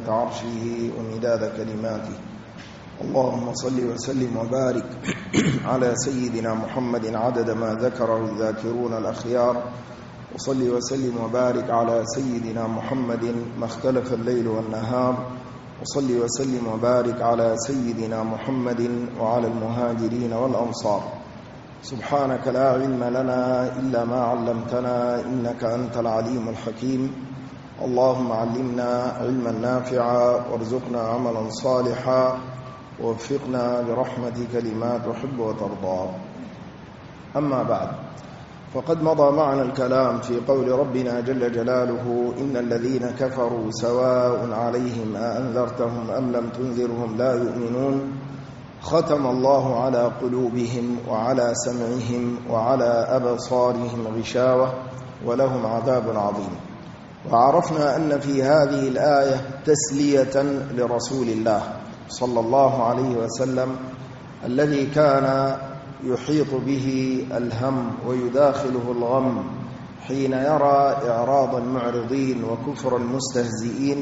زينة عرشه ومداد كلماته. اللهم صل وسلم وبارك على سيدنا محمد عدد ما ذكره الذاكرون الأخيار، وصل وسلم وبارك على سيدنا محمد ما اختلف الليل والنهار، وصل وسلم وبارك على سيدنا محمد وعلى المهاجرين والأنصار. سبحانك لا علم لنا إلا ما علمتنا إنك أنت العليم الحكيم. اللهم علمنا علما نافعا وارزقنا عملا صالحا ووفقنا برحمتك لما تحب وترضى. أما بعد، فقد مضى معنا الكلام في قول ربنا جل جلاله: إن الذين كفروا سواء عليهم أأنذرتهم أم لم تنذرهم لا يؤمنون. ختم الله على قلوبهم وعلى سمعهم وعلى أبصارهم غشاوة ولهم عذاب عظيم. وعرفنا أن في هذه الآية تسلية لرسول الله صلى الله عليه وسلم الذي كان يحيط به الهم ويداخله الغم حين يرى إعراض المعرضين وكفر المستهزئين،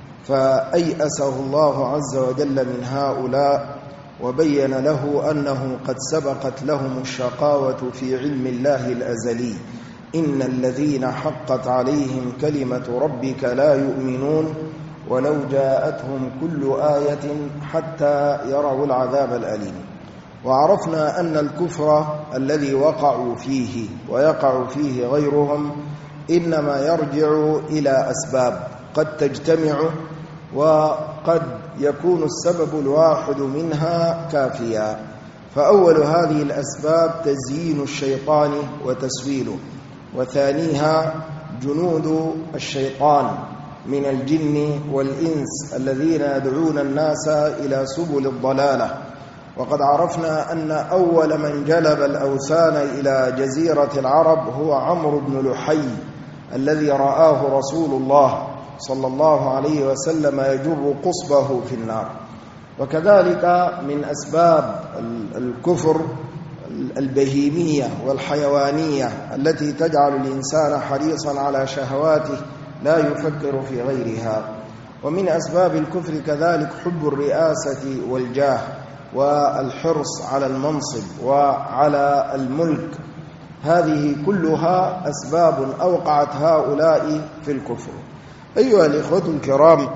فأيأسه الله عز وجل من هؤلاء وبين له أنه قد سبقت لهم الشقاوة في علم الله الأزلي. إن الذين حقت عليهم كلمة ربك لا يؤمنون ولو جاءتهم كل آية حتى يروا العذاب الأليم. وعرفنا أن الكفر الذي وقعوا فيه ويقع فيه غيرهم إنما يرجع إلى أسباب قد تجتمع، وقد يكون السبب الواحد منها كافيا. فأول هذه الأسباب تزيين الشيطان وتسويله، وثانيها جنود الشيطان من الجن والإنس الذين يدعون الناس إلى سبل الضلالة. وقد عرفنا أن أول من جلب الأوثان إلى جزيرة العرب هو عمرو بن لحي الذي رآه رسول الله صلى الله عليه وسلم يجر قصبه في النار. وكذلك من أسباب الكفر البهيمية والحيوانية التي تجعل الإنسان حريصا على شهواته لا يفكر في غيرها. ومن أسباب الكفر كذلك حب الرئاسة والجاه والحرص على المنصب وعلى الملك. هذه كلها أسباب أوقعت هؤلاء في الكفر. أيها الإخوة الكرام،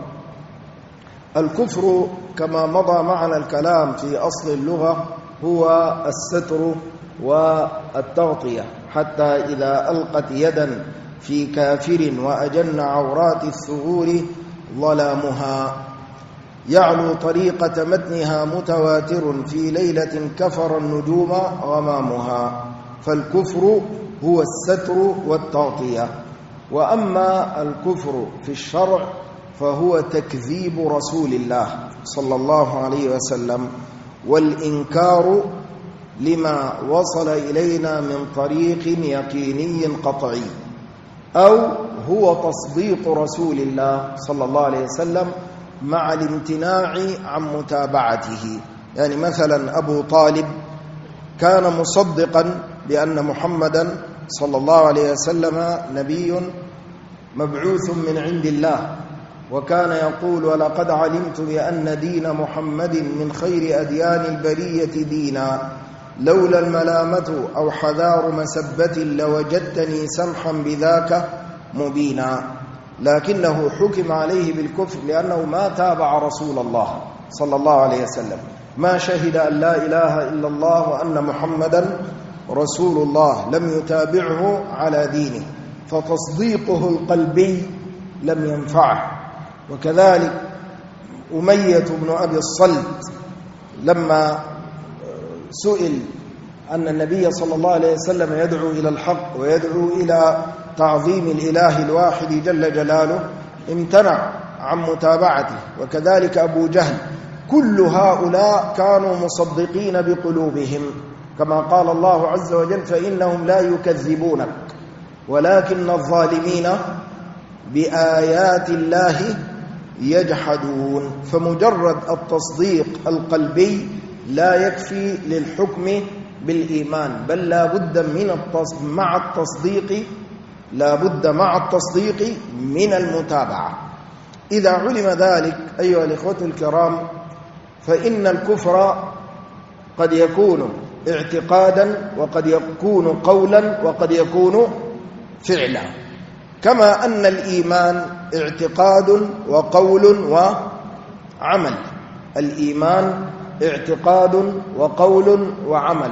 الكفر كما مضى معنا الكلام في أصل اللغة هو الستر والتغطية، حتى إذا ألقت يدا في كافر وأجن عورات الثغور ظلامها، يعلو طريقة متنها متواتر في ليلة كفر النجوم غمامها. فالكفر هو الستر والتغطية. وأما الكفر في الشرع فهو تكذيب رسول الله صلى الله عليه وسلم والإنكار لما وصل إلينا من طريق يقيني قطعي، أو هو تصديق رسول الله صلى الله عليه وسلم مع الامتناع عن متابعته. يعني مثلا أبو طالب كان مصدقا بأن محمدا صلى الله عليه وسلم نبي مبعوث من عند الله، وكان يقول: ولقد علمت بأن دين محمد من خير أديان البرية دينا، لولا الملامة أو حذار مسبة لوجدتني سمحا بذاك مبينا. لكنه حكم عليه بالكفر لأنه ما تابع رسول الله صلى الله عليه وسلم، ما شهد أن لا إله إلا الله وأن محمدا رسول الله، لم يتابعه على دينه، فتصديقه القلبي لم ينفعه. وكذلك أمية بن أبي الصلت لما سئل أن النبي صلى الله عليه وسلم يدعو إلى الحق ويدعو إلى تعظيم الإله الواحد جل جلاله امتنع عن متابعته. وكذلك أبو جهل. كل هؤلاء كانوا مصدقين بقلوبهم، كما قال الله عز وجل: فإنهم لا يكذبونك ولكن الظالمين بآيات الله يجحدون. فمجرد التصديق القلبي لا يكفي للحكم بالإيمان، بل لا بد مع التصديق من المتابعة. إذا علم ذلك أيها الإخوة الكرام فإن الكفر قد يكون اعتقادا وقد يكون قولا وقد يكون فعلا، كما أن الإيمان اعتقاد وقول وعمل. الإيمان اعتقاد وقول وعمل.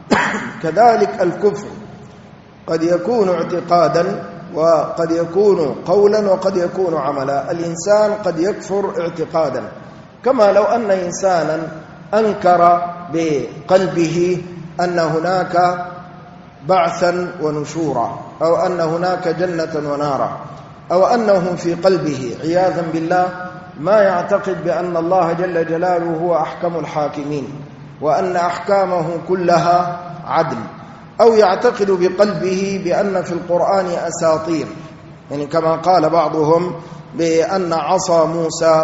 كذلك الكفر قد يكون اعتقادا وقد يكون قولا وقد يكون عملا. الإنسان قد يكفر اعتقادا، كما لو أن إنسانا أنكر بقلبه أن هناك بعثا ونشورا، أو أن هناك جنة ونارا، أو أنه في قلبه عياذا بالله ما يعتقد بأن الله جل جلاله هو أحكم الحاكمين وأن أحكامه كلها عدل، أو يعتقد بقلبه بأن في القرآن أساطير، يعني كما قال بعضهم بأن عصا موسى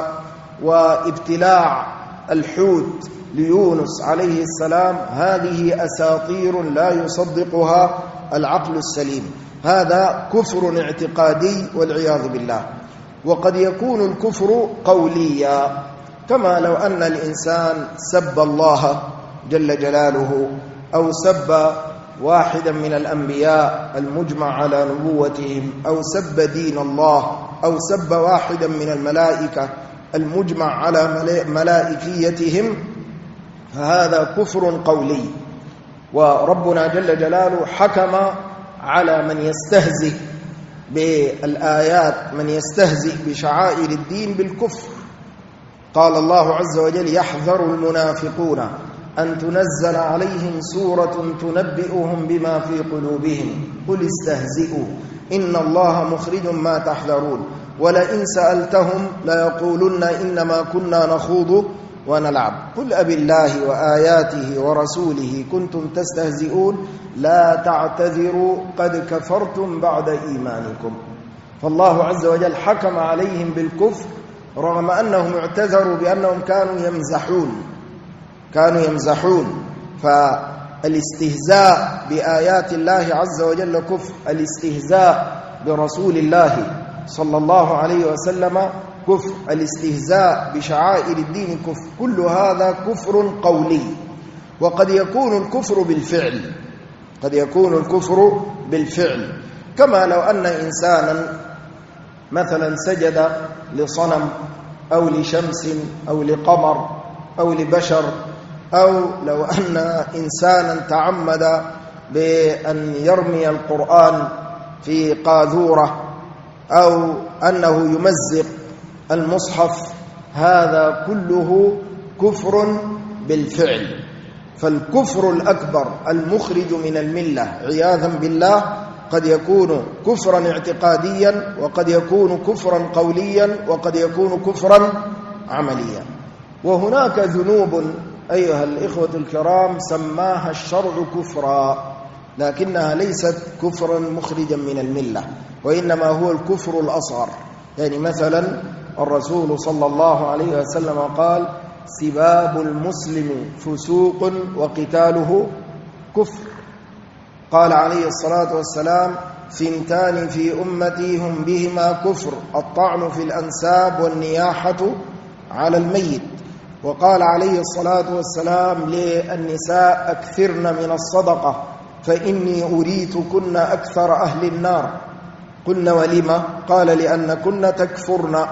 وابتلاع الحوت ليونس عليه السلام هذه أساطير لا يصدقها العقل السليم. هذا كفر اعتقادي والعياذ بالله. وقد يكون الكفر قوليا، كما لو أن الإنسان سب الله جل جلاله أو سب واحدا من الأنبياء المجمع على نبوتهم، أو سب دين الله، أو سب واحدا من الملائكة المجمع على ملائكيتهم، فهذا كفر قولي. وربنا جل جلاله حكم على من يستهزئ بالآيات، من يستهزئ بشعائر الدين بالكفر. قال الله عز وجل: يحذر المنافقون أن تنزل عليهم سورة تنبئهم بما في قلوبهم قل استهزئوا إن الله مخرج ما تحذرون ولئن سألتهم ليقولن إنما كنا نخوض ونلعب قل أبالله وآياته ورسوله كنتم تستهزئون لا تعتذروا قد كفرتم بعد إيمانكم. فالله عز وجل حكم عليهم بالكفر رغم أنهم اعتذروا بأنهم كانوا يمزحون. فالاستهزاء بآيات الله عز وجل كفر، الاستهزاء برسول الله صلى الله عليه وسلم كفر، الاستهزاء بشعائر الدين كفر. كل هذا كفر قولي. وقد يكون الكفر بالفعل، قد يكون الكفر بالفعل، كما لو أن إنسانا مثلا سجد لصنم أو لشمس أو لقمر أو لبشر، أو لو أن إنسانا تعمد بأن يرمي القرآن في قاذورة، أو أنه يمزق المصحف، هذا كله كفر بالفعل. فالكفر الأكبر المخرج من الملة عياذا بالله قد يكون كفرا اعتقاديا، وقد يكون كفرا قوليا، وقد يكون كفرا عمليا. وهناك ذنوب أيها الإخوة الكرام سماها الشرع كفرا، لكنها ليست كفرا مخرجا من الملة، وإنما هو الكفر الأصغر. يعني مثلا الرسول صلى الله عليه وسلم قال: سباب المسلم فسوق وقتاله كفر. قال عليه الصلاة والسلام: ثنتان في أمتي هم بهما كفر، الطعن في الأنساب والنياحة على الميت. وقال عليه الصلاة والسلام للنساء: أكثرن من الصدقة فإني أريتكن أكثر أهل النار. قلنا: ولما؟ قال: لأنكن تكفرن.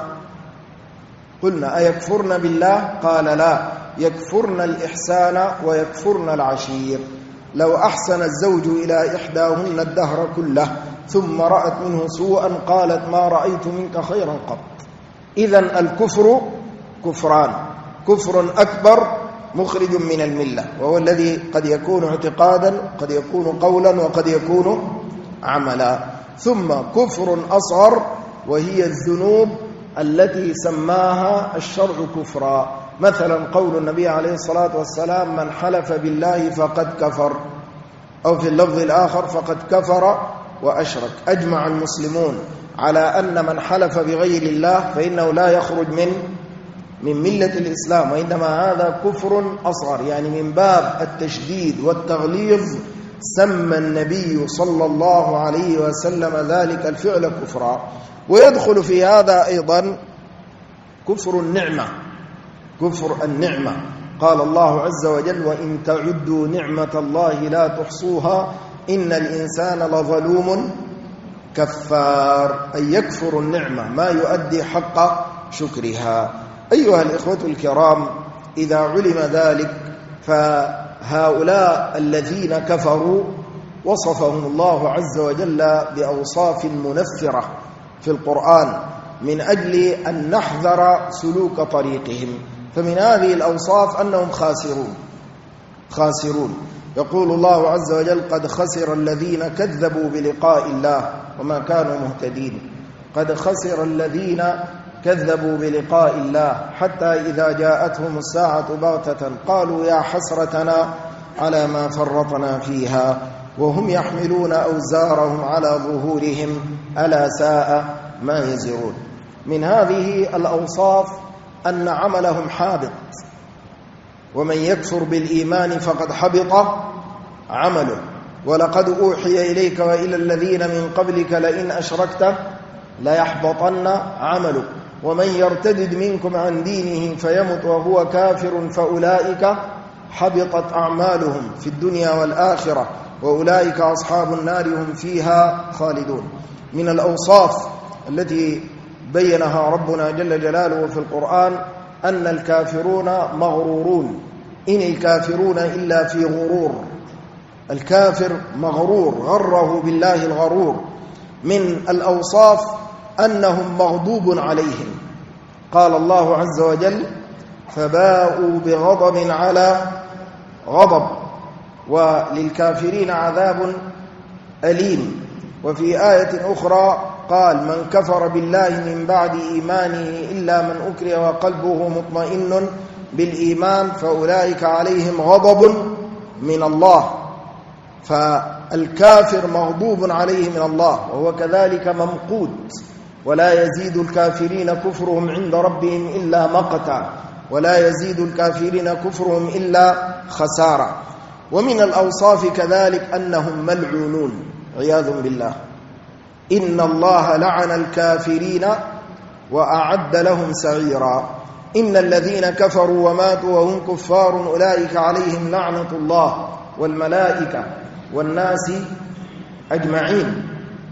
قلنا: أيكفرن بالله؟ قال: لا، يكفرن الإحسان ويكفرن العشير. لو أحسن الزوج إلى إحداهن الدهر كله ثم رأت منه سوءا قالت: ما رأيت منك خيرا قط. إذن الكفر كفران: كفر أكبر مخرج من الملة، وهو الذي قد يكون اعتقادا، قد يكون قولا، وقد يكون عملا. ثم كفر أصغر، وهي الذنوب التي سماها الشرع كفرا. مثلا قول النبي عليه الصلاة والسلام: من حلف بالله فقد كفر، أو في اللفظ الآخر: فقد كفر وأشرك. أجمع المسلمون على أن من حلف بغير الله فإنه لا يخرج من ملة الإسلام، وإنما هذا كفر أصغر. يعني من باب التشديد والتغليظ سمى النبي صلى الله عليه وسلم ذلك الفعل كفرا. ويدخل في هذا أيضا كفر النعمة، كفر النعمة. قال الله عز وجل: وإن تعدوا نعمة الله لا تحصوها إن الإنسان لظلوم كفار، أي يكفر النعمة ما يؤدي حق شكرها. أيها الإخوة الكرام، إذا علم ذلك فهؤلاء الذين كفروا وصفهم الله عز وجل بأوصاف منفرة في القرآن من أجل أن نحذر سلوك طريقهم. فمن هذه الأوصاف أنهم خاسرون. يقول الله عز وجل: قد خسر الذين كذبوا بلقاء الله وما كانوا مهتدين. قد خسر الذين كذبوا بلقاء الله حتى إذا جاءتهم الساعة بغتة قالوا يا حسرتنا على ما فرطنا فيها وهم يحملون أوزارهم على ظهورهم ألا ساء ما يزرون. من هذه الأوصاف أن عملهم حابط، ومن يكفر بالإيمان فقد حبط عمله، ولقد أوحي إليك وإلى الذين من قبلك لئن أشركت ليحبطن عملك ومن يرتدد منكم عن دينه فيمت وهو كافر فأولئك حبطت أعمالهم في الدنيا والآخرة وأولئك أصحاب النار هم فيها خالدون. من الأوصاف التي بينها ربنا جل جلاله في القرآن أن الكافرون مغرورون. إن الكافرون إلا في غرور. الكافر مغرور، غره بالله الغرور. من الأوصاف أنهم مغضوب عليهم. قال الله عز وجل: فباءوا بغضب على غضب وللكافرين عذاب أليم. وفي آية أخرى قال: من كفر بالله من بعد إيمانه إلا من أكره وقلبه مطمئن بالإيمان فأولئك عليهم غضب من الله. فالكافر مغضوب عليه من الله وهو كذلك ممقوت، ولا يزيد الكافرين كفرهم عند ربهم إلا مقتا، ولا يزيد الكافرين كفرهم إلا خسارة. ومن الأوصاف كذلك أنهم ملعونون عياذ بالله. إن الله لعن الكافرين وأعد لهم سعيرا. إن الذين كفروا وماتوا وهم كفار أولئك عليهم لعنة الله والملائكة والناس أجمعين.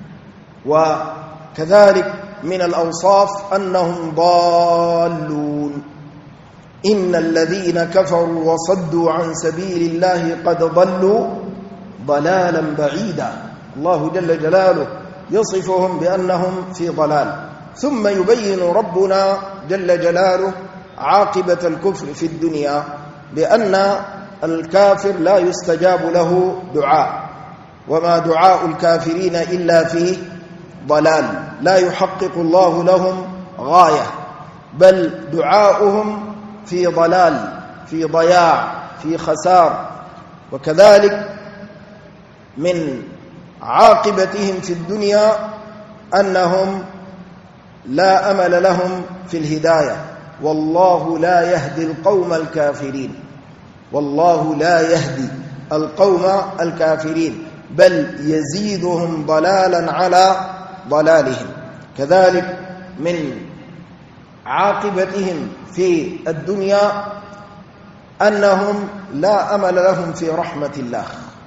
وكذلك من الأوصاف أنهم ضالون. إن الذين كفروا وصدوا عن سبيل الله قد ضلوا ضلالا بعيدا. الله جل جلاله يصفهم بأنهم في ضلال. ثم يبين ربنا جل جلاله عاقبة الكفر في الدنيا بأن الكافر لا يستجاب له دعاء، وما دعاء الكافرين إلا في ضلال، لا يحقق الله لهم غاية، بل دعاؤهم في ضلال، في ضياع، في خسار. وكذلك من عاقبتهم في الدنيا أنهم لا أمل لهم في الهداية. والله لا يهدي القوم الكافرين. والله لا يهدي القوم الكافرين بل يزيدهم ضلالا على ضلالهم. كذلك من عاقبتهم في الدنيا أنهم لا أمل لهم في رحمة الله.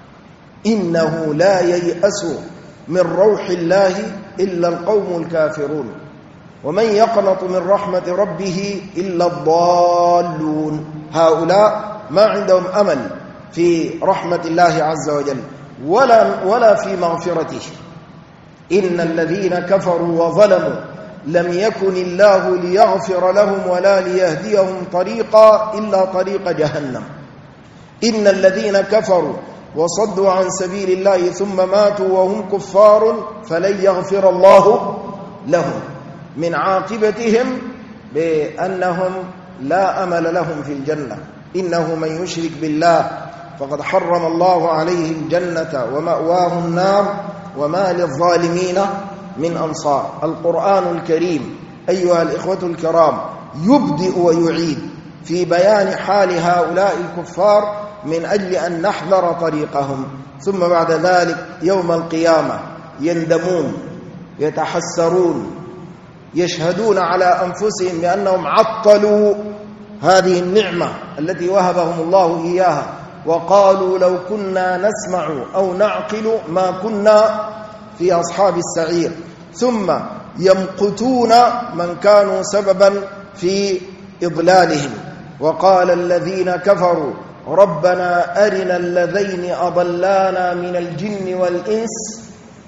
إنه لا ييأس من روح الله إلا القوم الكافرون ومن يقنط من رحمة ربه إلا الضالون. هؤلاء ما عندهم أمل في رحمة الله عز وجل ولا في مغفرته. إن الذين كفروا وظلموا لم يكن الله ليغفر لهم ولا ليهديهم طريقا إلا طريق جهنم. إن الذين كفروا وصدوا عن سبيل الله ثم ماتوا وهم كفار فلن يغفر الله لهم. من عاقبتهم بأنهم لا أمل لهم في الجنة. إنه من يشرك بالله فقد حرم الله عليه الجنة ومأواه النار وما للظالمين من أنصار. القرآن الكريم أيها الإخوة الكرام يبدئ ويعيد في بيان حال هؤلاء الكفار من أجل أن نحذر طريقهم، ثم بعد ذلك يوم القيامة يندمون، يتحسرون، يشهدون على أنفسهم بأنهم عطلوا هذه النعمة التي وهبهم الله إياها، وقالوا لو كنا نسمع أو نعقل ما كنا في أصحاب السعير، ثم يمقتون من كانوا سببا في إضلالهم. وقال الذين كفروا ربنا أرنا الذين أضلانا من الجن والإنس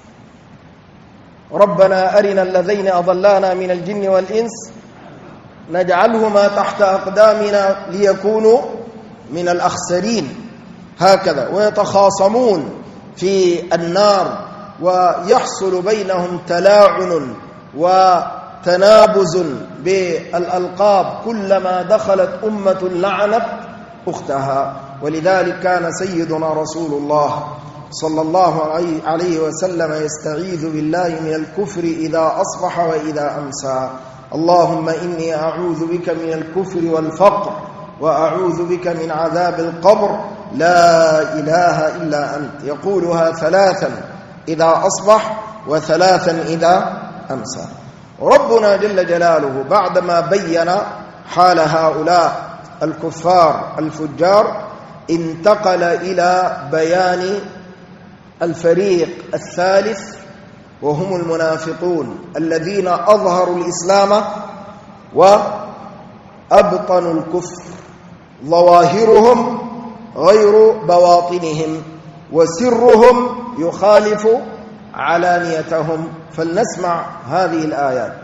نجعلهما تحت أقدامنا ليكونوا من الأخسرين. هكذا ويتخاصمون في النار، ويحصل بينهم تلاعن وتنابز بالألقاب كلما دخلت أمة لعنت أختها. ولذلك كان سيدنا رسول الله صلى الله عليه وسلم يستعيذ بالله من الكفر إذا أصبح وإذا أمسى: اللهم إني أعوذ بك من الكفر والفقر، وأعوذ بك من عذاب القبر، لا إله إلا أنت. يقولها 3 إذا أصبح و3 إذا أمسى. ربنا جل جلاله بعدما بين حال هؤلاء الكفار الفجار انتقل إلى بيان الفريق الثالث، وهم المنافقون الذين أظهروا الإسلام وأبطنوا الكفر، ظواهرهم غير بواطنهم، وسرهم يخالف علانيتهم. فلنسمع هذه الآيات.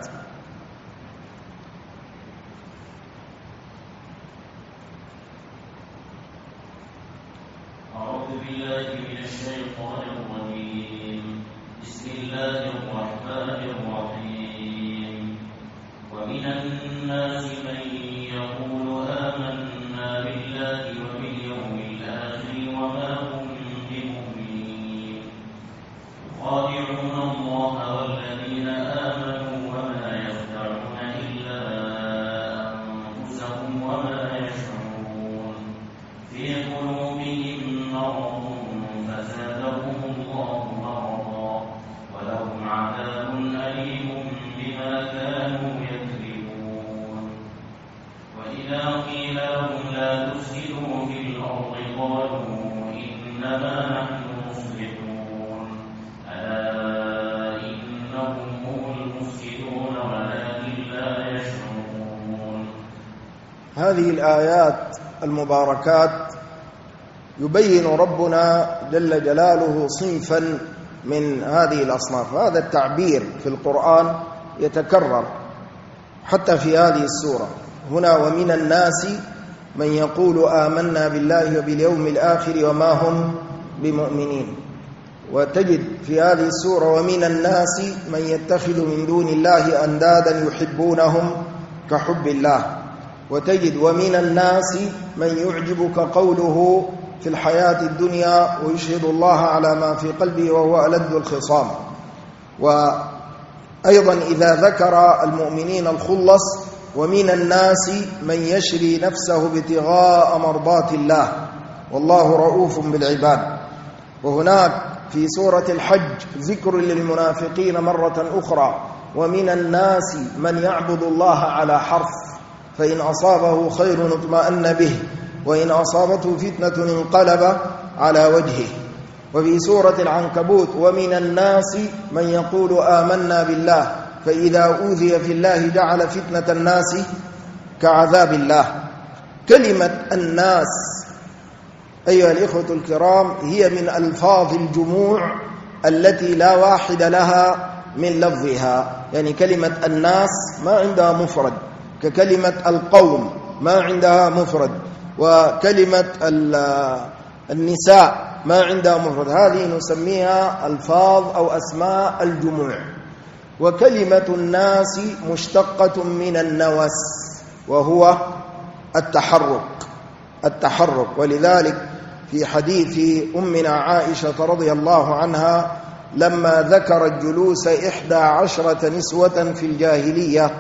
أعوذ بالله من الشيطان الرجيم. بسم الله الرحمن الرحيم. ومن الناس من يقول آمنا بالله وباليوم الآخر وما هم بمؤمنين، يخادعون الله والذين آمنوا وما يخدعون إلا أنفسهم وما يشعرون. في قلوبهم مرض فزادهم الله مرضا ولهم عذاب أليم بما كانوا يكذبون. وإذا قيل لهم لا تفسدوا في الأرض قالوا إنما نحن مصلحون. ألا إنهم هم المفسدون ولكن لا يشعرون. هذه الآيات المباركات يبين ربنا جل جلاله صنفا من هذه الأصناف. هذا التعبير في القرآن يتكرر حتى في هذه السورة هنا: ومن الناس من يقول آمنا بالله وباليوم الآخر وما هم بمؤمنين. وتجد في هذه السورة: ومن الناس من يتخذ من دون الله أندادا يحبونهم كحب الله. وتجد: ومن الناس من يعجبك قوله في الحياة الدنيا ويشهد الله على ما في قلبه وهو ألد الخصام. وأيضا إذا ذكر المؤمنين الخلص: ومن الناس من يشري نفسه ابتغاء مرضات الله والله رؤوف بالعباد. وهناك في سورة الحج ذكر للمنافقين مرة أخرى: ومن الناس من يعبد الله على حرف فإن أصابه خير اطمأن به وإن أصابته فتنة انقلب على وجهه. وفي سورة العنكبوت: ومن الناس من يقول آمنا بالله فإذا أوذي في الله جعل فتنة الناس كعذاب الله. كلمة الناس أيها الإخوة الكرام هي من ألفاظ الجموع التي لا واحد لها من لفظها. يعني كلمة الناس ما عندها مفرد، ككلمة القوم ما عندها مفرد، وكلمة النساء ما عندها مفرد. هذه نسميها ألفاظ أو أسماء الجموع. وكلمة الناس مشتقة من النوس وهو التحرك. ولذلك في حديث أمنا عائشة رضي الله عنها لما ذكرت جلوس 11 نسوة في الجاهلية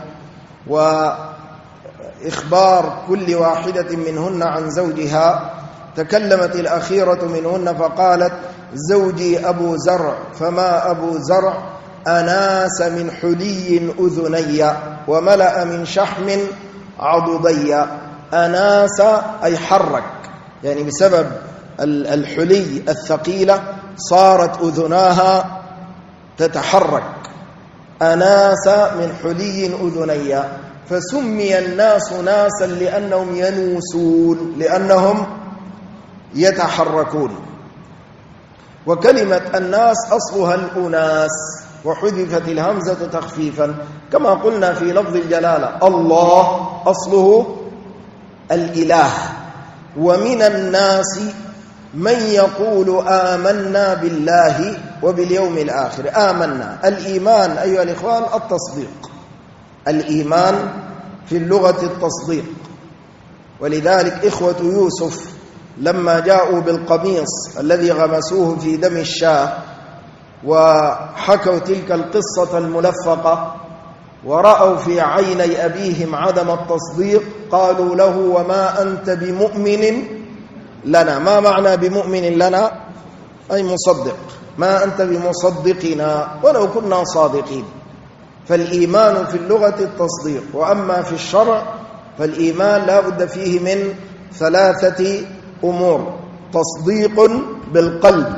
وإخبار كل واحدة منهن عن زوجها، تكلمت الأخيرة منهن فقالت: زوجي أبو زرع. فما أبو زرع؟ أناس من حلي أذني وملأ من شحم عضدي. أناس أي حرك، يعني بسبب الحلي الثقيلة صارت أذناها تتحرك. أناس من حلي أذني، فسمي الناس ناسا لأنهم ينوسون، لأنهم يتحركون. وكلمة الناس أصلها الأناس، وحذفت الهمزة تخفيفا، كما قلنا في لفظ الجلالة الله أصله الإله. ومن الناس من يقول آمنا بالله وباليوم الآخر. آمنا، الإيمان أيها الإخوان التصديق، الإيمان في اللغة التصديق. ولذلك إخوة يوسف لما جاءوا بالقميص الذي غمسوه في دم الشاة وحكوا تلك القصة الملفقة ورأوا في عيني أبيهم عدم التصديق، قالوا له وما أنت بمؤمن لنا. ما معنى بمؤمن لنا؟ أي مصدق. ما أنت بمصدقنا ولو كنا صادقين. فالإيمان في اللغة التصديق، وأما في الشرع فالإيمان لا بد فيه من 3 أمور: تصديق بالقلب،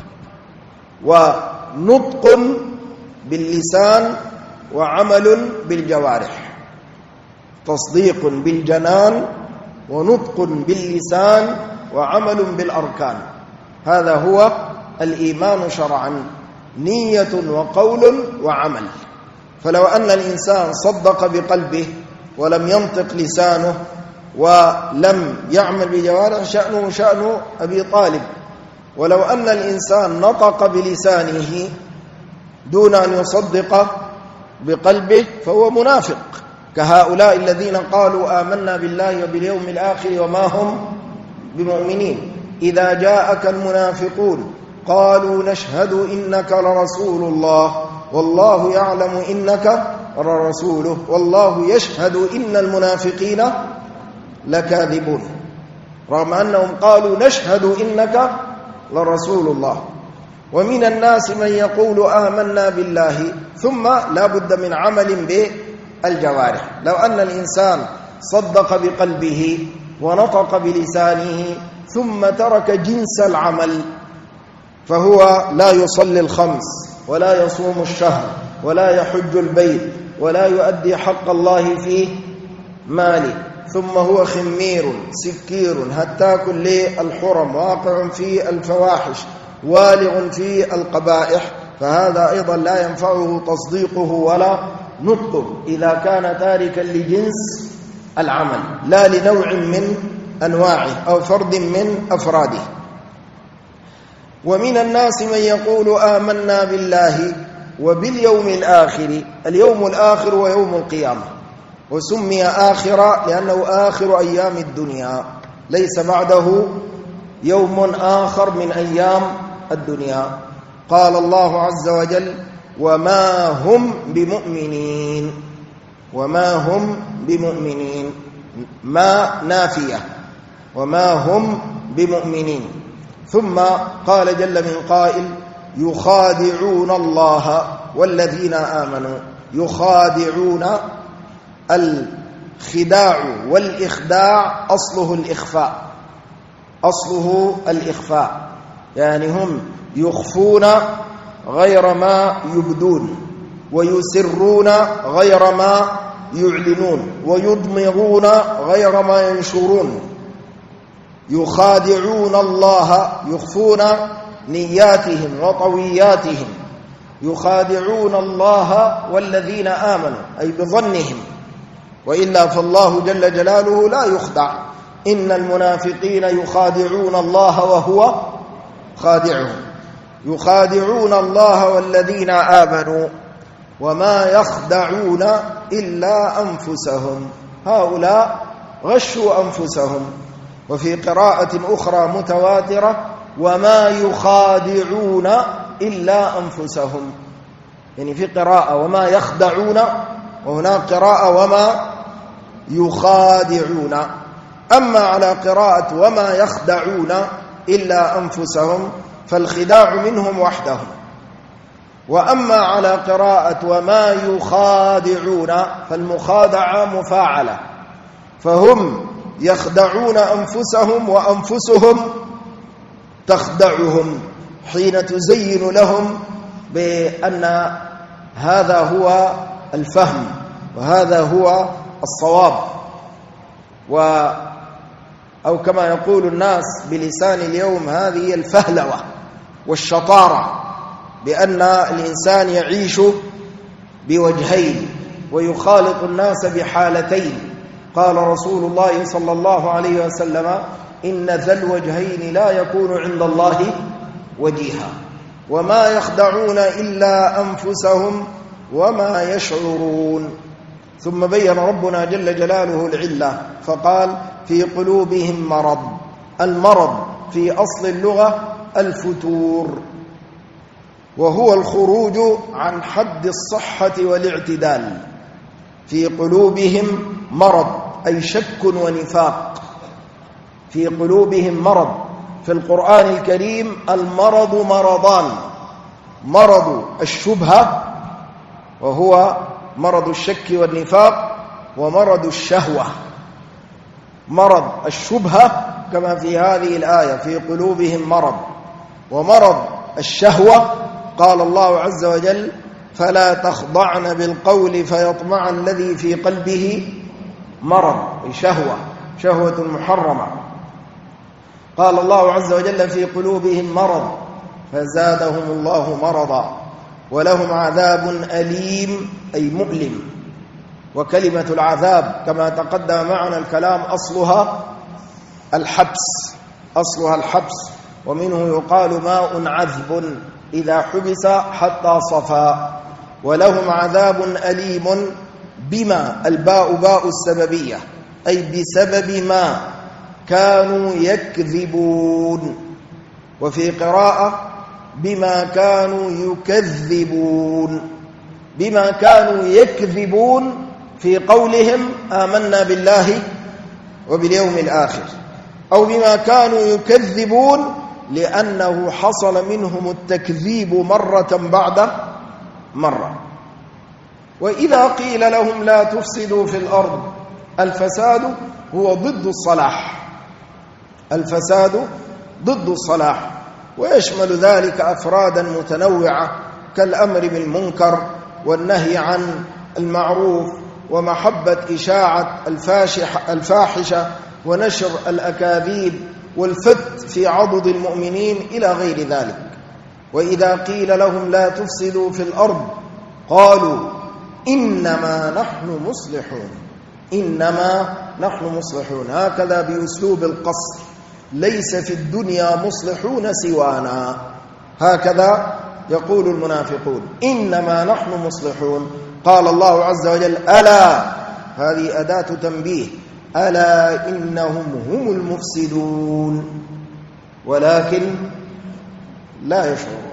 ونطق باللسان، وعمل بالجوارح. تصديق بالجنان، ونطق باللسان، وعمل بالأركان. هذا هو الإيمان شرعا، نية وقول وعمل. فلو أن الإنسان صدق بقلبه ولم ينطق لسانه ولم يعمل بجوارح شأنه شأن أبي طالب. ولو أن الإنسان نطق بلسانه دون أن يصدق بقلبه فهو منافق، كهؤلاء الذين قالوا آمنا بالله وباليوم الآخر وما هم بمؤمنين. إذا جاءك المنافقون قالوا نشهد إنك لرسول الله والله يعلم إنك لرسوله والله يشهد إن المنافقين لكاذبون، رغم أنهم قالوا نشهد إنك لرسول الله. ومن الناس من يقول آمنا بالله، ثم لا بد من عمل بالجوارح. لو أن الإنسان صدق بقلبه ونطق بلسانه ثم ترك جنس العمل فهو لا يصلي الخمس ولا يصوم الشهر ولا يحج البيت ولا يؤدي حق الله في ماله، ثم هو خمير سكير هتاك للحرم واقع في الفواحش والغ في القبائح، فهذا أيضا لا ينفعه تصديقه ولا نطقه إذا كان تاركا لجنس العمل لا لنوع من أنواعه أو فرد من أفراده. ومن الناس من يقول آمنا بالله وباليوم الآخر. اليوم الآخر ويوم القيامة، وسمي آخر لأنه آخر أيام الدنيا، ليس بعده يوم آخر من أيام الدنيا. قال الله عز وجل وما هم بمؤمنين. وما هم بمؤمنين، ما نافية، وما هم بمؤمنين. ثم قال جل من قائل يخادعون الله والذين آمنوا. يخادعون، الخداع والإخداع أصله الإخفاء، أصله الإخفاء، يعني هم يخفون غير ما يبدون، ويسرون غير ما يعلنون، ويضمرون غير ما ينشرون. يخادعون الله، يخفون نياتهم وطوياتهم. يخادعون الله والذين آمنوا، أي بظنهم، وإلا فالله جل جلاله لا يخدع. إن المنافقين يخادعون الله وهو خادعهم. يخادعون الله والذين آمنوا وما يخدعون إلا أنفسهم. هؤلاء غشوا أنفسهم. وفي قراءة أخرى متواترة وما يخادعون إلا أنفسهم، يعني في قراءة وما يخدعون، وهناك قراءة وما يخادعون. أما على قراءة وما يخدعون إلا أنفسهم فالخداع منهم وحدهم، وأما على قراءة وما يخادعون فالمخادعة مفاعلة، فهم يخدعون أنفسهم وأنفسهم تخدعهم حين تزين لهم بأن هذا هو الفهم وهذا هو الصواب، أو كما يقول الناس بلسان اليوم هذه الفهلوة والشطارة، بأن الإنسان يعيش بوجهين ويخالط الناس بحالتين. قال رسول الله صلى الله عليه وسلم: إن ذا الوجهين لا يكون عند الله وجيها، وما يخدعون إلا أنفسهم وما يشعرون. ثم بين ربنا جل جلاله العلة فقال: في قلوبهم مرض. المرض في أصل اللغة الفتور، وهو الخروج عن حد الصحة والاعتدال. في قلوبهم مرض أي شك ونفاق، في قلوبهم مرض. في القرآن الكريم المرض مرضان: مرض الشبهة وهو مرض الشك والنفاق، ومرض الشهوة. مرض الشبهة كما في هذه الآية: في قلوبهم مرض. ومرض الشهوة قال الله عز وجل: فلا تخضعن بالقول فيطمع الذي في قلبه مرض، شهوة محرمة. قال الله عز وجل: في قلوبهم مرض فزادهم الله مرضا ولهم عذاب أليم أي مؤلم. وكلمة العذاب كما تقدم معنا الكلام أصلها الحبس، ومنه يقال ماء عذب إذا حبس حتى صفى. ولهم عذاب أليم بما، الباء باء السببية، أي بسبب ما كانوا يكذبون. وفي قراءة بما كانوا يكذبون، بما كانوا يكذبون في قولهم آمنا بالله وباليوم الآخر، أو بما كانوا يكذبون لأنه حصل منهم التكذيب مرة بعد مرة. وإذا قيل لهم لا تفسدوا في الأرض، الفساد هو ضد الصلاح، الفساد ضد الصلاح، ويشمل ذلك أفرادا متنوعة كالأمر بالمنكر والنهي عن المعروف ومحبة إشاعة الفاحشة ونشر الأكاذيب والفت في عضد المؤمنين إلى غير ذلك. وإذا قيل لهم لا تفسدوا في الأرض قالوا إنما نحن مصلحون، إنما نحن مصلحون، هكذا بأسلوب القصر: ليس في الدنيا مصلحون سوانا، هكذا يقول المنافقون، إنما نحن مصلحون. قال الله عز وجل: ألا، هذه أداة تنبيه، ألا إنهم هم المفسدون ولكن لا يشعرون.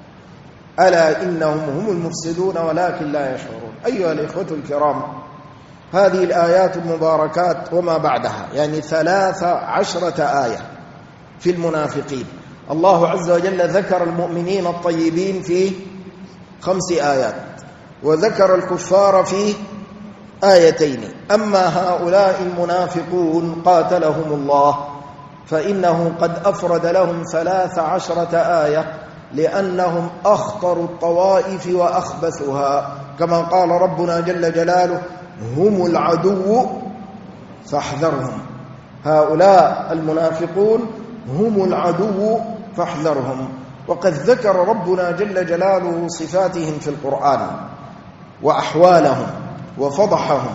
ألا إنهم هم المفسدون ولكن لا يشعرون. أيها الإخوة الكرام، هذه الآيات المباركات وما بعدها، يعني 13 آية في المنافقين. الله عز وجل ذكر المؤمنين الطيبين في 5 آيات، وذكر الكفار في 2. أما هؤلاء المنافقون قاتلهم الله فإنه قد أفرد لهم 13 آية، لأنهم أخطر الطوائف وأخبثها، كما قال ربنا جل جلاله: هم العدو فاحذرهم. هؤلاء المنافقون هم العدو فاحذرهم. وقد ذكر ربنا جل جلاله صفاتهم في القرآن وأحوالهم وفضحهم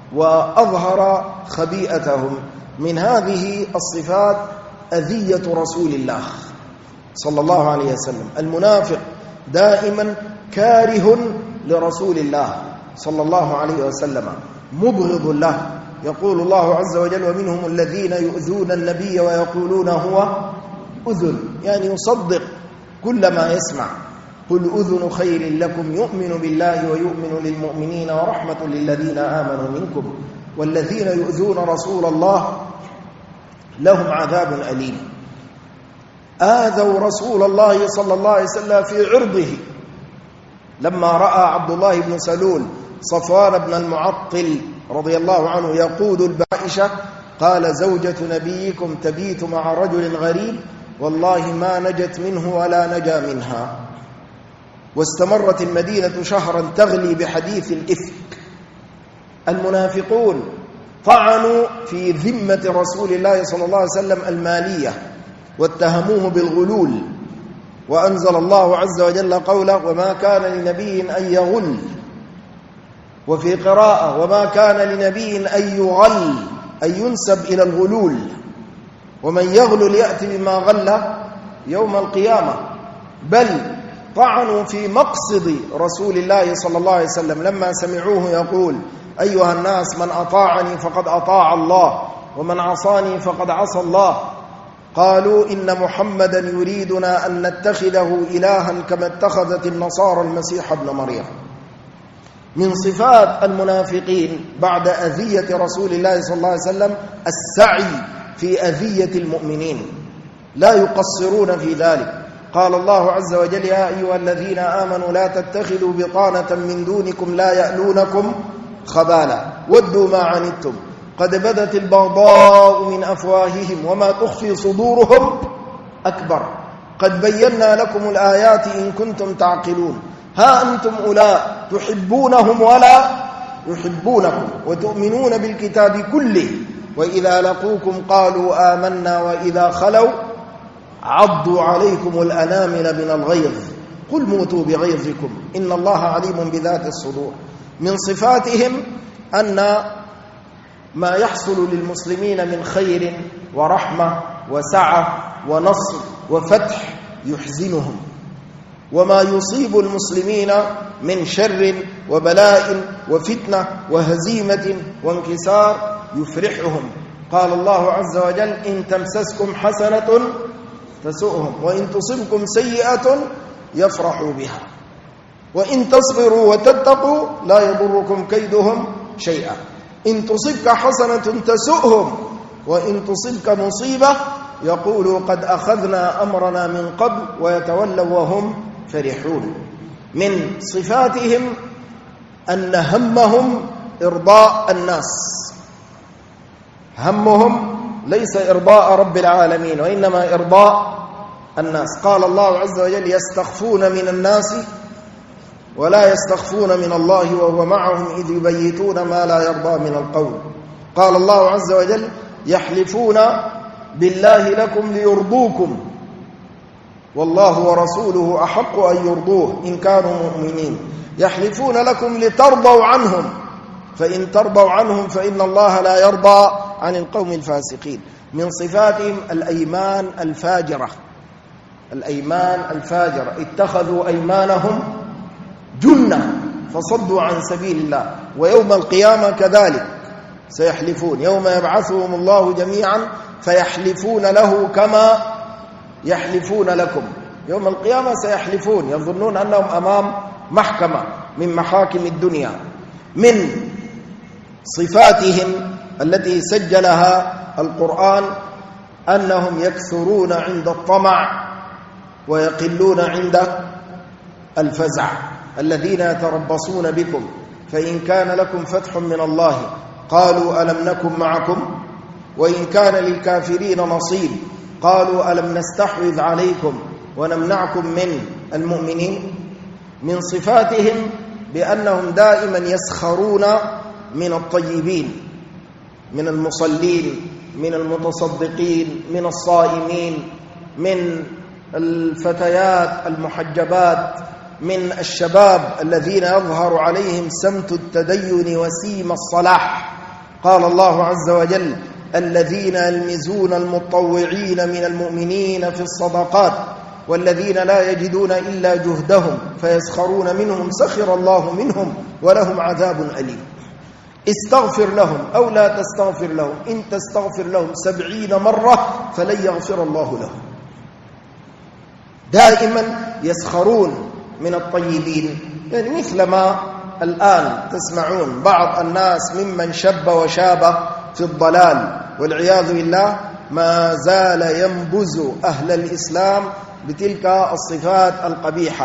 وأظهر خبيئتهم. من هذه الصفات أذية رسول الله صلى الله عليه وسلم. المنافق دائما كاره لرسول الله صلى الله عليه وسلم، مبغض له. يقول الله عز وجل: ومنهم الذين يؤذون النبي ويقولون هو أذن، يعني يصدق كل ما يسمع. قل أذن خير لكم يؤمن بالله ويؤمن للمؤمنين ورحمة للذين آمنوا منكم والذين يؤذون رسول الله لهم عذاب أليم. آذوا رسول الله صلى الله عليه وسلم في عرضه، لما رأى عبد الله بن سلول صفوان بن المعطل رضي الله عنه يقود البائشة قال: زوجة نبيكم تبيت مع رجل غريب والله ما نجت منه ولا نجا منها. واستمرت المدينة شهرا تغلي بحديث الإفك. المنافقون طعنوا في ذمة رسول الله صلى الله عليه وسلم المالية واتهموه بالغلول، وأنزل الله عز وجل قوله: وما كان لنبي أن يغل، وفي قراءة: وما كان لنبي أن يغل، أن ينسب إلى الغلول، ومن يغلل يأتي بما غل يوم القيامة. بل طعنوا في مقصد رسول الله صلى الله عليه وسلم لما سمعوه يقول: أيها الناس من أطاعني فقد أطاع الله ومن عصاني فقد عصى الله. قالوا: إن محمدا يريدنا أن نتخذه إلها كما اتخذت النصارى المسيح ابن مريم. من صفات المنافقين بعد أذية رسول الله صلى الله عليه وسلم السعي في أذية المؤمنين، لا يقصرون في ذلك. قال الله عز وجل: يا أيها الذين آمنوا لا تتخذوا بطانة من دونكم لا يألونكم خبالا ودوا ما عنتم قد بدت البغضاء من أفواههم وما تخفي صدورهم أكبر قد بينا لكم الآيات إن كنتم تعقلون. ها أنتم أولاء تحبونهم ولا يحبونكم وتؤمنون بالكتاب كله وإذا لقوكم قالوا آمنا وإذا خلوا عضوا عليكم الأنامل من الغيظ قل موتوا بغيظكم إن الله عليم بذات الصدور. من صفاتهم أن ما يحصل للمسلمين من خير ورحمة وسعة ونصر وفتح يحزنهم، وما يصيب المسلمين من شر وبلاء وفتنة وهزيمة وانكسار يفرحهم. قال الله عز وجل: إن تمسسكم حسنة تسؤهم وإن تصبكم سيئة يفرحوا بها وإن تصبروا وتتقوا لا يضركم كيدهم شيئا. إن تصبك حسنة تسؤهم وإن تصبك مصيبة يقولوا قد أخذنا أمرنا من قبل ويتولوا وهم فرحون. من صفاتهم أن همهم إرضاء الناس، همهم ليس إرضاء رب العالمين وإنما إرضاء الناس. قال الله عز وجل: يستخفون من الناس ولا يستخفون من الله وهو معهم إذ يبيتون ما لا يرضى من القول. قال الله عز وجل: يحلفون بالله لكم ليرضوكم والله ورسوله أحق أن يرضوه إن كانوا مؤمنين. يحلفون لكم لترضوا عنهم فإن ترضوا عنهم فإن الله لا يرضى عن القوم الفاسقين. من صفاتهم الأيمان الفاجرة، الأيمان الفاجرة، اتخذوا أيمانهم جنة فصدوا عن سبيل الله. ويوم القيامة كذلك سيحلفون، يوم يبعثهم الله جميعا فيحلفون له كما يحلفون لكم. يوم القيامة سيحلفون يظنون أنهم أمام محكمة من محاكم الدنيا. من صفاتهم التي سجلها القرآن أنهم يكثرون عند الطمع ويقلون عند الفزع. الذين يتربصون بكم فإن كان لكم فتح من الله قالوا ألم نكن معكم وإن كان للكافرين نصيب قالوا ألم نستحوذ عليكم ونمنعكم من المؤمنين. من صفاتهم بأنهم دائما يسخرون من الطيبين، من المصلين، من المتصدقين، من الصائمين، من الفتيات المحجبات، من الشباب الذين يظهر عليهم سمت التدين وسيم الصلاح. قال الله عز وجل: الذين يلمزون المطوعين من المؤمنين في الصدقات والذين لا يجدون إلا جهدهم فيسخرون منهم سخر الله منهم ولهم عذاب أليم. استغفر لهم أو لا تستغفر لهم إن تستغفر لهم 70 مرة فلن يغفر الله لهم. دائما يسخرون من الطيبين، يعني مثل ما الآن تسمعون بعض الناس ممن شب وشاب في الضلال والعياذ بالله ما زال ينبذ أهل الإسلام بتلك الصفات القبيحة.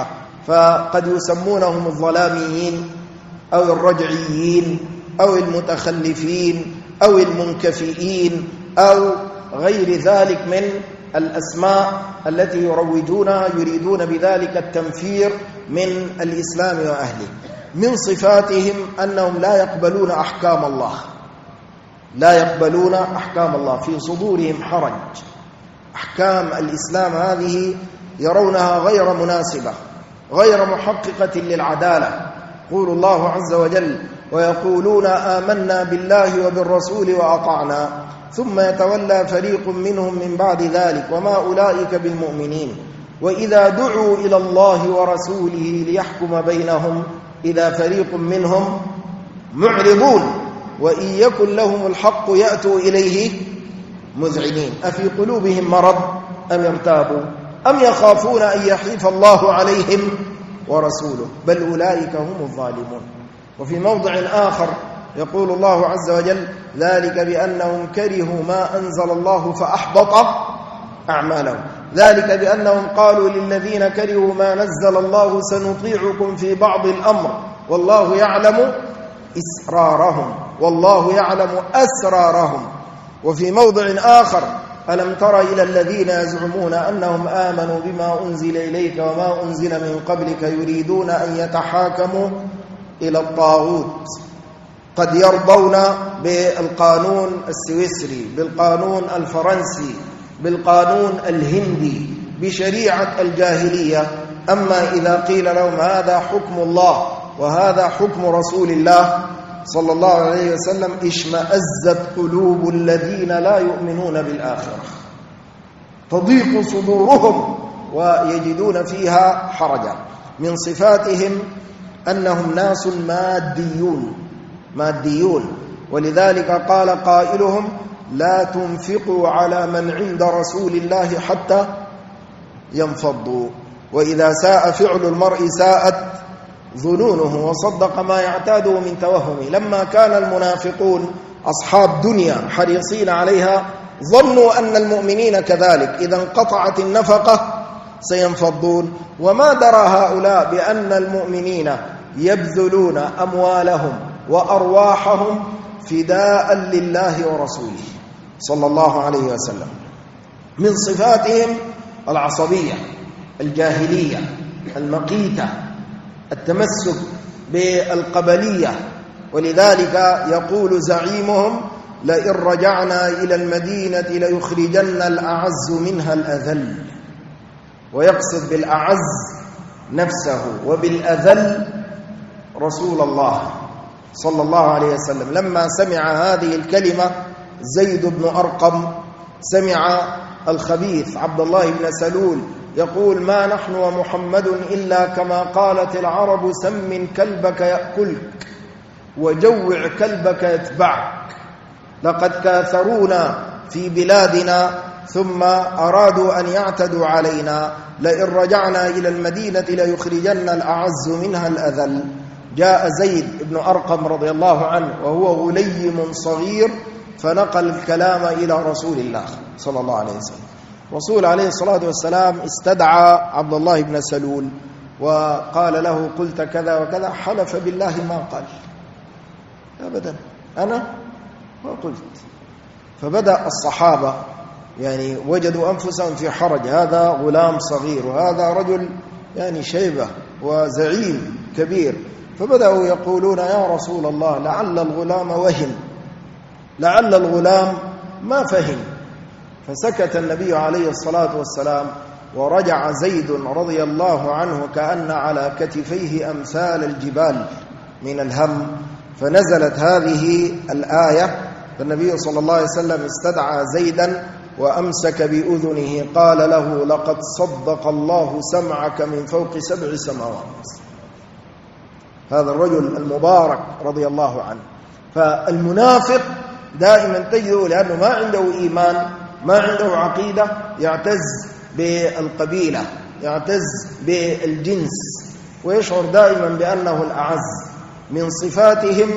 فقد يسمونهم الظلاميين أو الرجعيين أو المتخلفين أو المنكفئين أو غير ذلك من الأسماء التي يروجونها يريدون بذلك التنفير من الإسلام وأهله. من صفاتهم أنهم لا يقبلون أحكام الله، لا يقبلون أحكام الله، في صدورهم حرج. أحكام الإسلام هذه يرونها غير مناسبة، غير محققة للعدالة. يقول الله عز وجل: ويقولون آمنا بالله وبالرسول وأطعنا ثم يتولى فريق منهم من بعد ذلك وما أولئك بالمؤمنين وإذا دعوا إلى الله ورسوله ليحكم بينهم إذا فريق منهم معرضون وإن يكن لهم الحق يأتوا إليه مذعنين أفي قلوبهم مرض أم ارتابوا أم يخافون أن يحيف الله عليهم ورسوله بل أولئك هم الظالمون. وفي موضع آخر يقول الله عز وجل: ذلك بأنهم كرهوا ما أنزل الله فأحبط أعمالهم، ذلك بأنهم قالوا للذين كرهوا ما نزل الله سنطيعكم في بعض الأمر والله يعلم إسرارهم والله يعلم أسرارهم. وفي موضع آخر: ألم تر إلى الذين يزعمون أنهم آمنوا بما أنزل إليك وما أنزل من قبلك يريدون أن يتحاكموا إلى الطاغوت. قد يرضون بالقانون السويسري، بالقانون الفرنسي، بالقانون الهندي، بشريعة الجاهلية، أما إذا قيل لهم هذا حكم الله وهذا حكم رسول الله صلى الله عليه وسلم اشمأزت قلوب الذين لا يؤمنون بالآخرة، تضيق صدورهم ويجدون فيها حرجا. من صفاتهم أنهم ناس ماديون، ولذلك قال قائلهم: لا تنفقوا على من عند رسول الله حتى ينفضوا، وإذا ساء فعل المرء ساءت ظنونه وصدق ما يعتاده من توهمه. لما كان المنافقون أصحاب دنيا حريصين عليها ظنوا أن المؤمنين كذلك إذا انقطعت النفقة سينفضون، وما درى هؤلاء بأن المؤمنين يبذلون أموالهم وأرواحهم فداء لله ورسوله صلى الله عليه وسلم. من صفاتهم العصبية، الجاهلية المقيتة، التمسك بالقبلية. ولذلك يقول زعيمهم: لئن رجعنا إلى المدينة ليخرجن الأعز منها الأذل. ويقصد بالأعز نفسه وبالأذل رسول الله صلى الله عليه وسلم. لما سمع هذه الكلمة زيد بن أرقم سمع الخبيث عبد الله بن سلول يقول: ما نحن ومحمد إلا كما قالت العرب سمن كلبك يأكلك وجوع كلبك يتبعك. لقد كاثرونا في بلادنا ثم أرادوا أن يعتدوا علينا، لئن رجعنا إلى المدينة ليخرجن الأعز منها الأذل. جاء زيد بن أرقم رضي الله عنه وهو غليم صغير فنقل الكلام إلى رسول الله صلى الله عليه وسلم. رسول عليه الصلاة والسلام استدعى عبد الله بن سلول وقال له: قلت كذا وكذا. حلف بالله ما قال أبدا، أنا ما قلت. فبدأ الصحابة يعني وجدوا أنفسهم في حرج، هذا غلام صغير وهذا رجل يعني شيبة وزعيم كبير. فبدأوا يقولون: يا رسول الله لعل الغلام وهم، لعل الغلام ما فهم. فسكت النبي عليه الصلاة والسلام ورجع زيد رضي الله عنه كأن على كتفيه أمثال الجبال من الهم. فنزلت هذه الآية، فالنبي صلى الله عليه وسلم استدعى زيدا وأمسك بأذنه قال له: لقد صدق الله سمعك من فوق 7 سماوات. هذا الرجل المبارك رضي الله عنه. فالمنافق دائما تجده لأنه ما عنده إيمان، ما عنده عقيدة، يعتز بالقبيلة، يعتز بالجنس، ويشعر دائما بأنه الأعز. من صفاتهم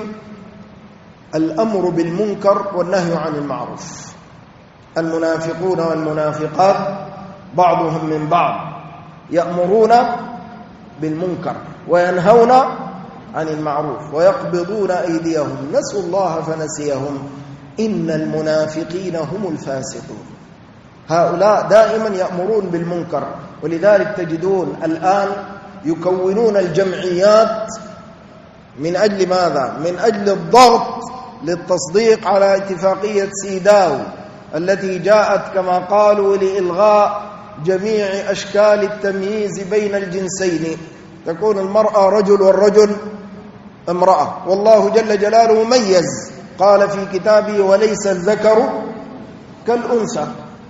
الأمر بالمنكر والنهي عن المعروف. المنافقون والمنافقات بعضهم من بعض، يأمرون بالمنكر وينهون عن المعروف ويقبضون أيديهم نسوا الله فنسيهم إن المنافقين هم الفاسقون. هؤلاء دائما يأمرون بالمنكر، ولذلك تجدون الآن يكونون الجمعيات من أجل ماذا؟ من أجل الضغط للتصديق على اتفاقية سيداو التي جاءت كما قالوا لإلغاء جميع أشكال التمييز بين الجنسين، تكون المرأة رجل والرجل امرأة، والله جل جلاله ميز قال في كتابه وليس الذكر كالأنثى،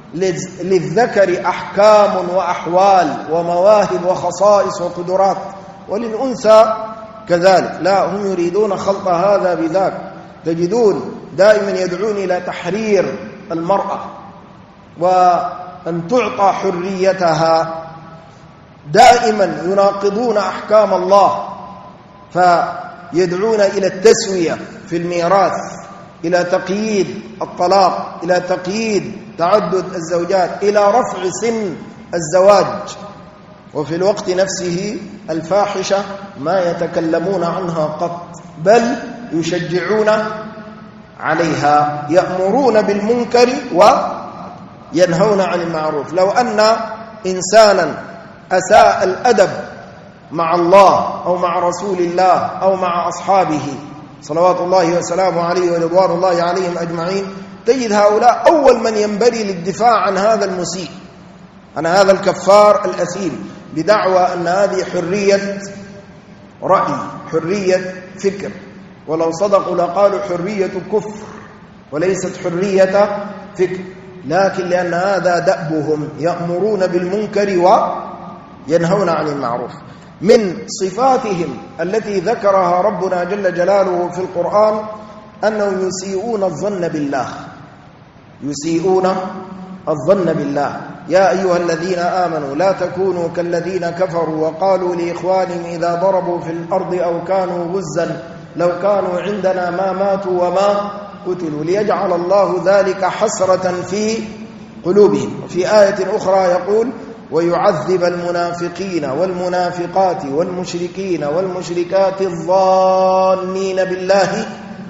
للذكر أحكام وأحوال ومواهب وخصائص وقدرات، وللأنثى كذلك. لا، هم يريدون خلط هذا بذاك. تجدون دائما يدعون إلى تحرير المرأة وأن تعطى حريتها، دائما يناقضون أحكام الله، فيدعون إلى التسوية في الميراث، إلى تقييد الطلاق، إلى تقييد تعدد الزوجات، إلى رفع سن الزواج، وفي الوقت نفسه الفاحشة ما يتكلمون عنها قط، بل يشجعون عليها، يأمرون بالمنكر وينهون عن المعروف. لو أن إنسانا أساء الأدب مع الله أو مع رسول الله أو مع أصحابه صلوات الله وسلامه عليه ورضوان الله عليهم أجمعين، تجد هؤلاء أول من ينبري للدفاع عن هذا المسيء، عن هذا الكفار الأثيم، بدعوى أن هذه حرية رأي، حرية فكر، ولو صدقوا لقالوا حرية كفر وليست حرية فكر، لكن لأن هذا دأبهم، يأمرون بالمنكر وينهون عن المعروف. من صفاتهم التي ذكرها ربنا جل جلاله في القرآن أنهم يسيئون الظن بالله، يسيئون الظن بالله. يا أيها الذين آمنوا لا تكونوا كالذين كفروا وقالوا لإخوانهم إذا ضربوا في الأرض أو كانوا غزا لو كانوا عندنا ما ماتوا وما قتلوا ليجعل الله ذلك حسرة في قلوبهم. وفي آية أخرى يقول ويعذب المنافقين والمنافقات والمشركين والمشركات الظانين بالله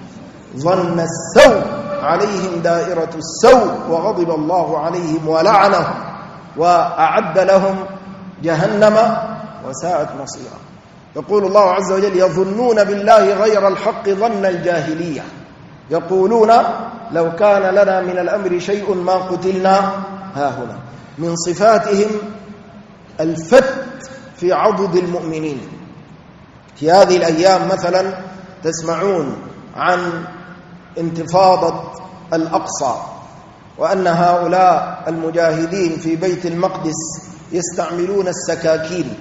ظن السوء عليهم دائرة السوء وغضب الله عليهم ولعنهم وأعد لهم جهنم وساءت مصيرا. يقول الله عز وجل يظنون بالله غير الحق ظن الجاهلية، يقولون لو كان لنا من الأمر شيء ما قتلنا هاهنا. من صفاتهم الفت في عضد المؤمنين. في هذه الأيام مثلا تسمعون عن انتفاضة الأقصى، وأن هؤلاء المجاهدين في بيت المقدس يستعملون السكاكين،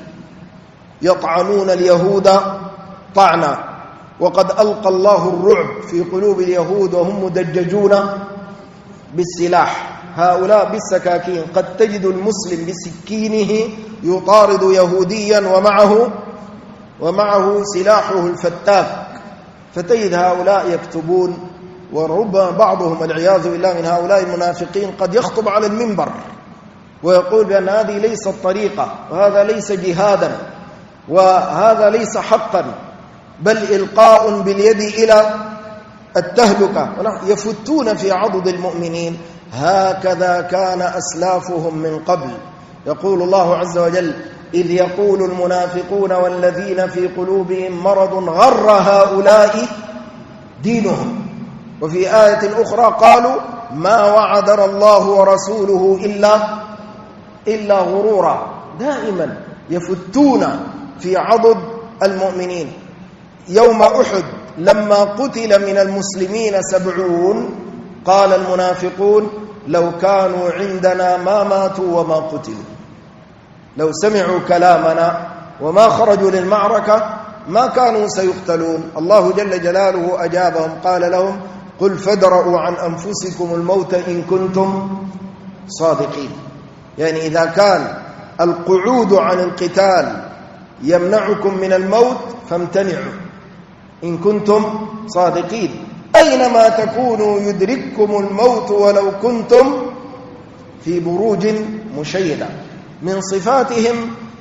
يطعنون اليهود طعنا، وقد ألقى الله الرعب في قلوب اليهود وهم مدججون بالسلاح، هؤلاء بالسكاكين. قد تجد المسلم بسكينه يطارد يهوديا ومعه سلاحه الفتاك، فتجد هؤلاء يكتبون، وربما بعضهم والعياذ بالله من هؤلاء المنافقين قد يخطب على المنبر ويقول بأن هذه ليست طريقة، وهذا ليس جهادا، وهذا ليس حقا، بل إلقاء باليد إلى التهلكة. يفتون في عضد المؤمنين. هكذا كان أسلافهم من قبل. يقول الله عز وجل إذ يقول المنافقون والذين في قلوبهم مرض غر هؤلاء دينهم. وفي آية أخرى قالوا ما وعدنا الله ورسوله إلا غرورا. دائما يفتون في عضد المؤمنين. يوم أحد لما قتل من المسلمين 70 قال المنافقون لو كانوا عندنا ما ماتوا وما قتلوا، لو سمعوا كلامنا وما خرجوا للمعركة ما كانوا سيقتلون. الله جل جلاله أجابهم قال لهم قل فادرؤوا عن أنفسكم الموت إن كنتم صادقين. يعني إذا كان القعود عن القتال يمنعكم من الموت فامتنعوا إن كنتم صادقين. أينما تكونوا يدرككم الموت ولو كنتم في بروج مشيدة. من صفاتهم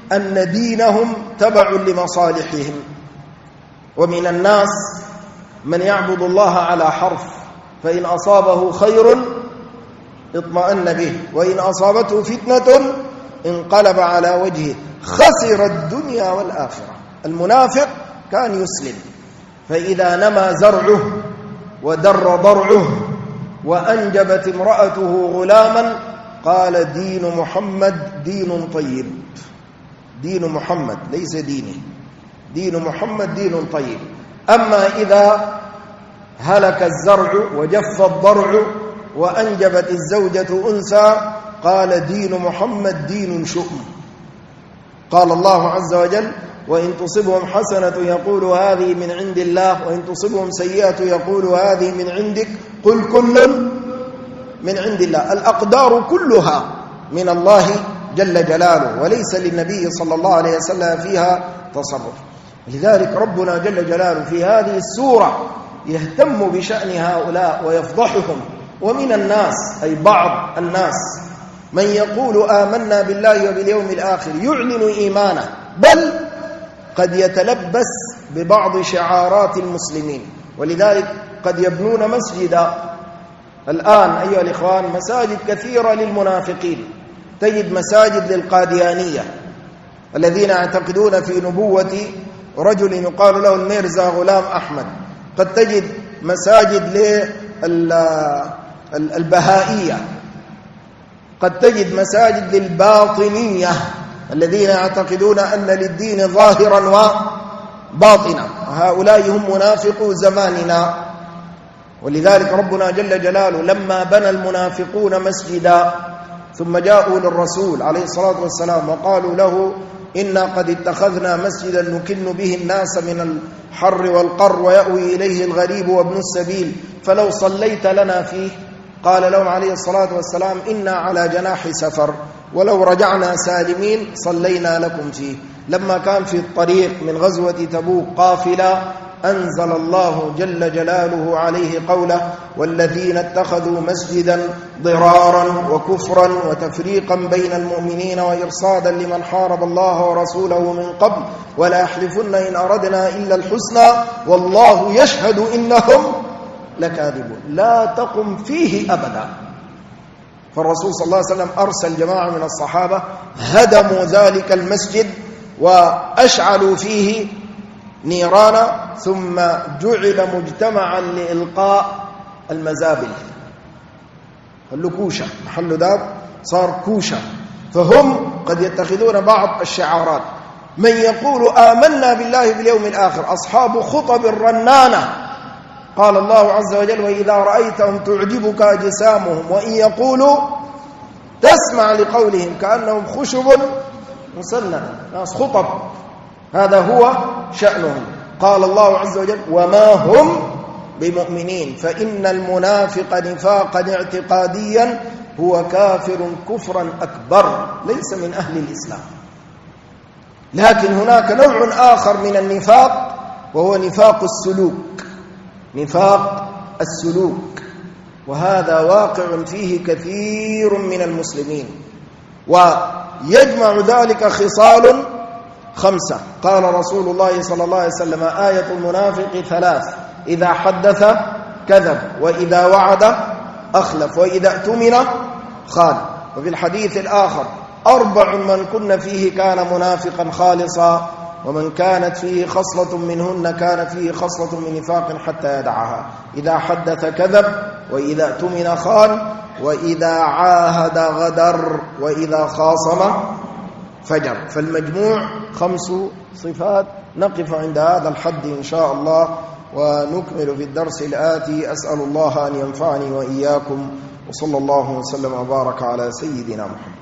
أن دينهم تبع لمصالحهم. ومن الناس من يعبد الله على حرف، فإن أصابه خير اطمأن به، وإن أصابته فتنة انقلب على وجهه خسر الدنيا والآخرة. المنافق كان يسلم، فإذا نمى زرعه ودر ضرعه وأنجبت امرأته غلاما قال دين محمد دين طيب. دين محمد ليس ديني، دين محمد دين طيب. أما إذا هلك الزرع وجف الضرع وأنجبت الزوجة أنثى قال دين محمد دين شؤم. قال الله عز وجل وإن تصبهم حسنة يقول هذه من عند الله وإن تصبهم سيئة يقول هذه من عندك قل كل من عند الله. الأقدار كلها من الله جل جلاله، وليس للنبي صلى الله عليه وسلم فيها تصرف. لذلك ربنا جل جلاله في هذه السورة يهتم بشأن هؤلاء ويفضحهم. ومن الناس أي بعض الناس من يقول آمنا بالله وباليوم الآخر يعلن إيمانه، بل قد يتلبس ببعض شعارات المسلمين. ولذلك قد يبنون مسجدا. الآن أيها الإخوان مساجد كثيرة للمنافقين، تجد مساجد للقاديانية الذين يعتقدون في نبوة رجل يقال له الميرزا غلام أحمد، قد تجد مساجد للبهائية، قد تجد مساجد للباطنية الذين يعتقدون أن للدين ظاهرا وباطنا، وهؤلاء هم منافقو زماننا. ولذلك ربنا جل جلاله لما بنى المنافقون مسجدا ثم جاءوا للرسول عليه الصلاة والسلام وقالوا له إنا قد اتخذنا مسجدا نكن به الناس من الحر والقر ويأوي إليه الغريب وابن السبيل فلو صليت لنا فيه، قال لهم عليه الصلاة والسلام إنا على جناح سفر ولو رجعنا سالمين صلينا لكم فيه. لما كان في الطريق من غزوة تبوك قافلة أنزل الله جل جلاله عليه قوله والذين اتخذوا مسجدا ضرارا وكفرا وتفريقا بين المؤمنين وإرصادا لمن حارب الله ورسوله من قبل ولا يحلفن إن أردنا إلا الحسنى والله يشهد إنهم لكاذبون. لا تقم فيه أبدا. فالرسول صلى الله عليه وسلم أرسل جماعة من الصحابة هدموا ذلك المسجد وأشعلوا فيه نيرانا، ثم جعل مجتمعا لإلقاء المزابل. اللكوشة محل داب صار كوشة. فهم قد يتخذون بعض الشعارات. من يقول آمنا بالله باليوم الآخر أصحاب خطب الرنانة، قال الله عز وجل وإذا رأيتهم تعجبك أجسامهم وإن يقولوا تسمع لقولهم كأنهم خشب مسنة، ناس خطب، هذا هو شأنهم. قال الله عز وجل وما هم بمؤمنين فإن المنافق نفاقا اعتقاديا هو كافر كفرا أكبر ليس من أهل الإسلام. لكن هناك نوع آخر من النفاق وهو نفاق السلوك، نفاق السلوك، وهذا واقع فيه كثير من المسلمين، ويجمع ذلك خصال 5. قال رسول الله صلى الله عليه وسلم آية المنافق 3: إذا حدث كذب وإذا وعد أخلف وإذا اؤتمن خان. وفي الحديث الآخر 4 من كن فيه كان منافقا خالصا ومن كانت فيه خصلة منهن كان فيه خصلة من نفاق حتى يدعها: إذا حدث كذب وإذا اؤتمن خان وإذا عاهد غدر وإذا خاصم فجر. فالمجموع 5 صفات. نقف عند هذا الحد إن شاء الله ونكمل في الدرس الآتي. أسأل الله أن ينفعني وإياكم، وصلى الله وسلم وبارك على سيدنا محمد.